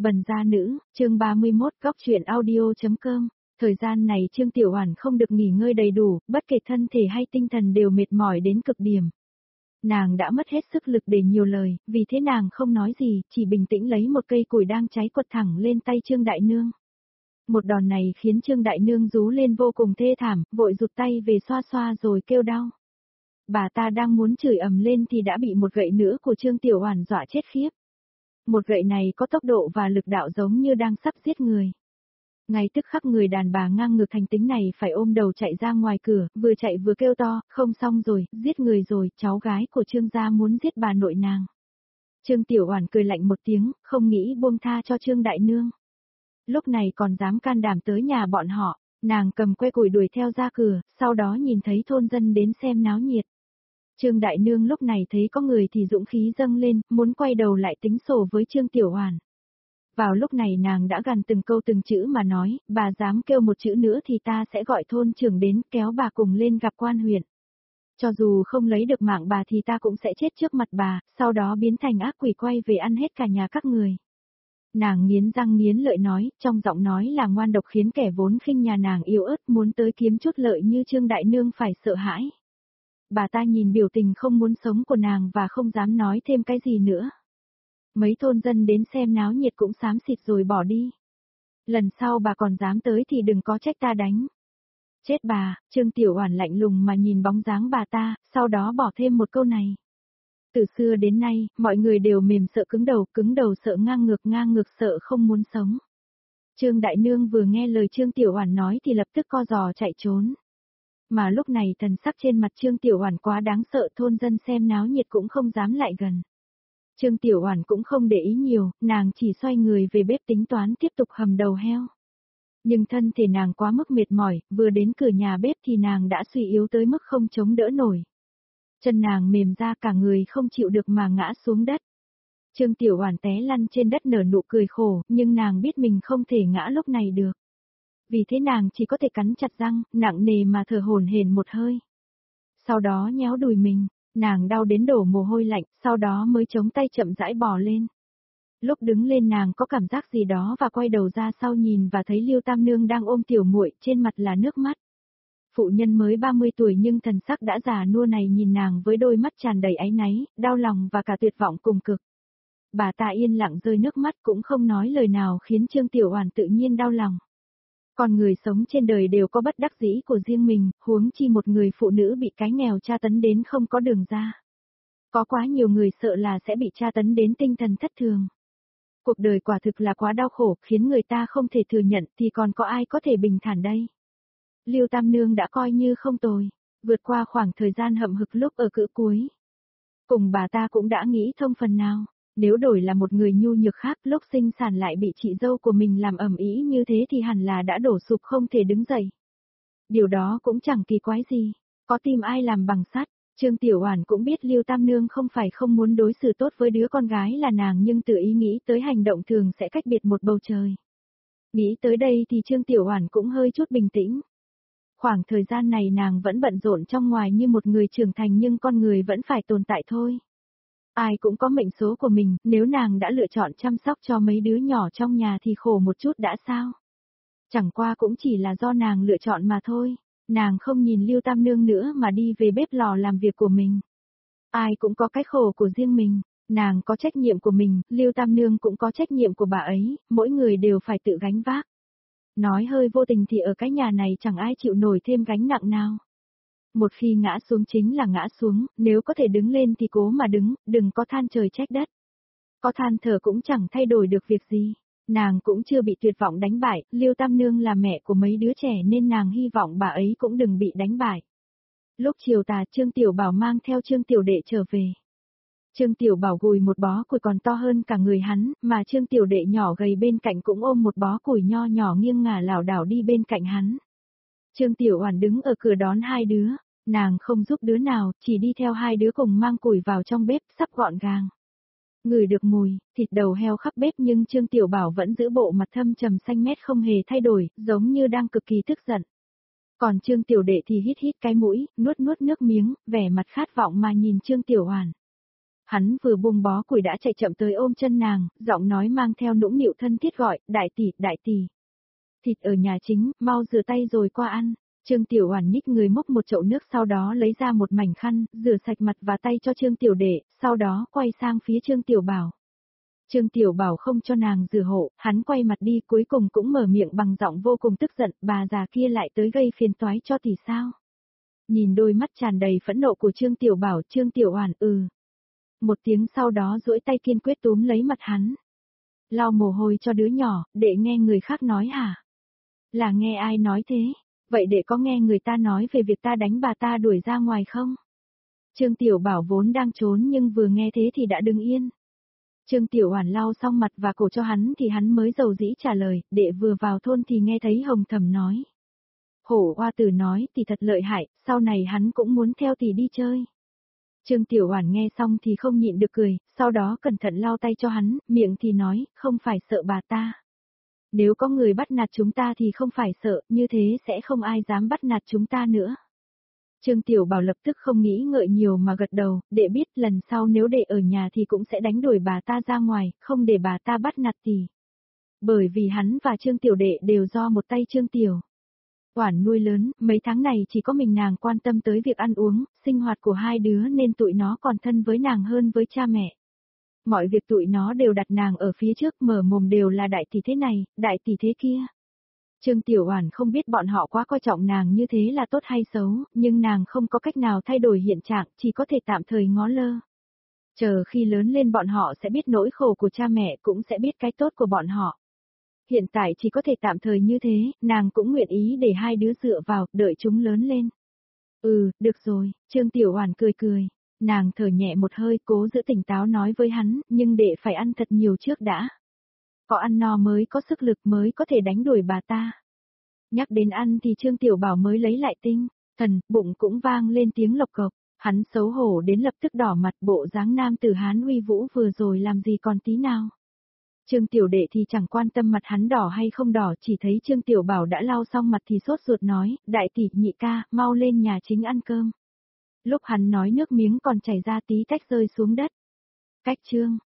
Bần gia nữ, chương 31, góc truyện audio.com. Thời gian này Trương Tiểu Oản không được nghỉ ngơi đầy đủ, bất kể thân thể hay tinh thần đều mệt mỏi đến cực điểm. Nàng đã mất hết sức lực để nhiều lời, vì thế nàng không nói gì, chỉ bình tĩnh lấy một cây củi đang cháy quật thẳng lên tay Trương Đại Nương. Một đòn này khiến Trương Đại Nương rú lên vô cùng thê thảm, vội rụt tay về xoa xoa rồi kêu đau. Bà ta đang muốn chửi ầm lên thì đã bị một gậy nữa của Trương Tiểu Oản dọa chết khiếp. Một gậy này có tốc độ và lực đạo giống như đang sắp giết người. Ngay tức khắc người đàn bà ngang ngược thành tính này phải ôm đầu chạy ra ngoài cửa, vừa chạy vừa kêu to, không xong rồi, giết người rồi, cháu gái của Trương gia muốn giết bà nội nàng. Trương Tiểu Oản cười lạnh một tiếng, không nghĩ buông tha cho Trương Đại Nương. Lúc này còn dám can đảm tới nhà bọn họ, nàng cầm que củi đuổi theo ra cửa, sau đó nhìn thấy thôn dân đến xem náo nhiệt. Trương Đại Nương lúc này thấy có người thì dũng khí dâng lên, muốn quay đầu lại tính sổ với Trương Tiểu Oản. Vào lúc này nàng đã gằn từng câu từng chữ mà nói, bà dám kêu một chữ nữa thì ta sẽ gọi thôn trưởng đến kéo bà cùng lên gặp quan huyện. Cho dù không lấy được mạng bà thì ta cũng sẽ chết trước mặt bà, sau đó biến thành ác quỷ quay về ăn hết cả nhà các người. Nàng nghiến răng nghiến lợi nói, trong giọng nói là ngoan độc khiến kẻ vốn khinh nhà nàng yếu ớt muốn tới kiếm chút lợi như Trương Đại Nương phải sợ hãi. Bà ta nhìn biểu tình không muốn sống của nàng và không dám nói thêm cái gì nữa. Mấy thôn dân đến xem náo nhiệt cũng xám xịt rồi bỏ đi. Lần sau bà còn dám tới thì đừng có trách ta đánh. Chết bà, Trương Tiểu Oản lạnh lùng mà nhìn bóng dáng bà ta, sau đó bỏ thêm một câu này. Từ xưa đến nay, mọi người đều mềm sợ cứng đầu sợ ngang ngược sợ không muốn sống. Trương Đại Nương vừa nghe lời Trương Tiểu Oản nói thì lập tức co giò chạy trốn. Mà lúc này thần sắc trên mặt Trương Tiểu Oản quá đáng sợ, thôn dân xem náo nhiệt cũng không dám lại gần. Trương Tiểu Oản cũng không để ý nhiều, nàng chỉ xoay người về bếp tính toán tiếp tục hầm đầu heo. Nhưng thân thể nàng quá mức mệt mỏi, vừa đến cửa nhà bếp thì nàng đã suy yếu tới mức không chống đỡ nổi. Chân nàng mềm ra cả người không chịu được mà ngã xuống đất. Trương Tiểu Oản té lăn trên đất nở nụ cười khổ, nhưng nàng biết mình không thể ngã lúc này được. Vì thế nàng chỉ có thể cắn chặt răng, nặng nề mà thở hổn hển một hơi. Sau đó nhéo đùi mình, nàng đau đến đổ mồ hôi lạnh, sau đó mới chống tay chậm rãi bò lên. Lúc đứng lên nàng có cảm giác gì đó và quay đầu ra sau nhìn và thấy Lưu Tam Nương đang ôm tiểu muội, trên mặt là nước mắt. Phụ nhân mới 30 tuổi nhưng thần sắc đã già nua này nhìn nàng với đôi mắt tràn đầy áy náy, đau lòng và cả tuyệt vọng cùng cực. Bà ta yên lặng rơi nước mắt cũng không nói lời nào khiến Trương Tiểu Oản tự nhiên đau lòng. Con người sống trên đời đều có bất đắc dĩ của riêng mình, huống chi một người phụ nữ bị cái nghèo tra tấn đến không có đường ra. Có quá nhiều người sợ là sẽ bị tra tấn đến tinh thần thất thường. Cuộc đời quả thực là quá đau khổ, khiến người ta không thể thừa nhận thì còn có ai có thể bình thản đây. Lưu Tam Nương đã coi như không tồi, vượt qua khoảng thời gian hậm hực lúc ở cữ cuối. Cùng bà ta cũng đã nghĩ thông phần nào. Nếu đổi là một người nhu nhược khác lúc sinh sản lại bị chị dâu của mình làm ầm ĩ như thế thì hẳn là đã đổ sụp không thể đứng dậy. Điều đó cũng chẳng kỳ quái gì, có tìm ai làm bằng sắt. Trương Tiểu Oản cũng biết Lưu Tam Nương không phải không muốn đối xử tốt với đứa con gái là nàng nhưng tự ý nghĩ tới hành động thường sẽ cách biệt một bầu trời. Nghĩ tới đây thì Trương Tiểu Oản cũng hơi chút bình tĩnh. Khoảng thời gian này nàng vẫn bận rộn trong ngoài như một người trưởng thành nhưng con người vẫn phải tồn tại thôi. Ai cũng có mệnh số của mình, nếu nàng đã lựa chọn chăm sóc cho mấy đứa nhỏ trong nhà thì khổ một chút đã sao? Chẳng qua cũng chỉ là do nàng lựa chọn mà thôi, nàng không nhìn Lưu Tam Nương nữa mà đi về bếp lò làm việc của mình. Ai cũng có cái khổ của riêng mình, nàng có trách nhiệm của mình, Lưu Tam Nương cũng có trách nhiệm của bà ấy, mỗi người đều phải tự gánh vác. Nói hơi vô tình thì ở cái nhà này chẳng ai chịu nổi thêm gánh nặng nào. Một khi ngã xuống chính là ngã xuống, nếu có thể đứng lên thì cố mà đứng, đừng có than trời trách đất. Có than thở cũng chẳng thay đổi được việc gì. Nàng cũng chưa bị tuyệt vọng đánh bại, Lưu Tam Nương là mẹ của mấy đứa trẻ nên nàng hy vọng bà ấy cũng đừng bị đánh bại. Lúc chiều tà Trương Tiểu Bảo mang theo Trương Tiểu Đệ trở về. Trương Tiểu Bảo gùi một bó củi còn to hơn cả người hắn, mà Trương Tiểu Đệ nhỏ gầy bên cạnh cũng ôm một bó củi nho nhỏ nghiêng ngả lảo đảo đi bên cạnh hắn. Trương Tiểu Oản đứng ở cửa đón hai đứa, nàng không giúp đứa nào, chỉ đi theo hai đứa cùng mang củi vào trong bếp sắp gọn gàng. Ngửi được mùi, thịt đầu heo khắp bếp nhưng Trương Tiểu Bảo vẫn giữ bộ mặt thâm trầm xanh mét không hề thay đổi, giống như đang cực kỳ tức giận. Còn Trương Tiểu Đệ thì hít hít cái mũi, nuốt nuốt nước miếng, vẻ mặt khát vọng mà nhìn Trương Tiểu Oản. Hắn vừa buông bó củi đã chạy chậm tới ôm chân nàng, giọng nói mang theo nũng nịu thân thiết gọi, đại tỷ. Thịt ở nhà chính, mau rửa tay rồi qua ăn. Trương Tiểu Oản nhích người múc một chậu nước sau đó lấy ra một mảnh khăn, rửa sạch mặt và tay cho Trương Tiểu Đệ, sau đó quay sang phía Trương Tiểu Bảo. Trương Tiểu Bảo không cho nàng rửa hộ, hắn quay mặt đi cuối cùng cũng mở miệng bằng giọng vô cùng tức giận, bà già kia lại tới gây phiền toái cho tỷ sao. Nhìn đôi mắt tràn đầy phẫn nộ của Trương Tiểu Bảo, Trương Tiểu Oản một tiếng sau đó duỗi tay kiên quyết túm lấy mặt hắn. Lau mồ hôi cho đứa nhỏ, đệ nghe người khác nói hả? Là nghe ai nói thế? Vậy đệ có nghe người ta nói về việc ta đánh bà ta đuổi ra ngoài không? Trương Tiểu Bảo vốn đang trốn nhưng vừa nghe thế thì đã đứng yên. Trương Tiểu Oản lau xong mặt và cổ cho hắn thì hắn mới dầu dĩ trả lời, đệ vừa vào thôn thì nghe thấy Hồng Thẩm nói. Hổ Hoa Tử nói tỷ thật lợi hại, sau này hắn cũng muốn theo tỷ đi chơi. Trương Tiểu Oản nghe xong thì không nhịn được cười, sau đó cẩn thận lau tay cho hắn, miệng thì nói, không phải sợ bà ta. Nếu có người bắt nạt chúng ta thì không phải sợ, như thế sẽ không ai dám bắt nạt chúng ta nữa. Trương Tiểu Bảo lập tức không nghĩ ngợi nhiều mà gật đầu, đệ biết lần sau nếu đệ ở nhà thì cũng sẽ đánh đuổi bà ta ra ngoài, không để bà ta bắt nạt tỷ. Bởi vì hắn và Trương Tiểu Đệ đều do một tay Trương Tiểu Oản nuôi lớn, mấy tháng này chỉ có mình nàng quan tâm tới việc ăn uống, sinh hoạt của hai đứa nên tụi nó còn thân với nàng hơn với cha mẹ. Mọi việc tụi nó đều đặt nàng ở phía trước, mở mồm đều là đại tỷ thế này, đại tỷ thế kia. Trương Tiểu Oản không biết bọn họ quá coi trọng nàng như thế là tốt hay xấu, nhưng nàng không có cách nào thay đổi hiện trạng, chỉ có thể tạm thời ngó lơ. Chờ khi lớn lên bọn họ sẽ biết nỗi khổ của cha mẹ, cũng sẽ biết cái tốt của bọn họ. Hiện tại chỉ có thể tạm thời như thế, nàng cũng nguyện ý để hai đứa dựa vào, đợi chúng lớn lên. Được rồi, Trương Tiểu Oản cười cười. Nàng thở nhẹ một hơi, cố giữ tỉnh táo nói với hắn, nhưng đệ phải ăn thật nhiều trước đã. Có ăn no mới có sức lực mới có thể đánh đuổi bà ta. Nhắc đến ăn thì Trương Tiểu Bảo mới lấy lại tinh thần, bụng cũng vang lên tiếng lộc cộc. Hắn xấu hổ đến lập tức đỏ mặt, bộ dáng nam tử Hán uy vũ vừa rồi làm gì còn tí nào. Trương Tiểu Đệ thì chẳng quan tâm mặt hắn đỏ hay không đỏ, chỉ thấy Trương Tiểu Bảo đã lau xong mặt thì sốt ruột nói, đại tỷ, nhị ca, mau lên nhà chính ăn cơm. Lúc hắn nói nước miếng còn chảy ra tí tách rơi xuống đất. Cách Trương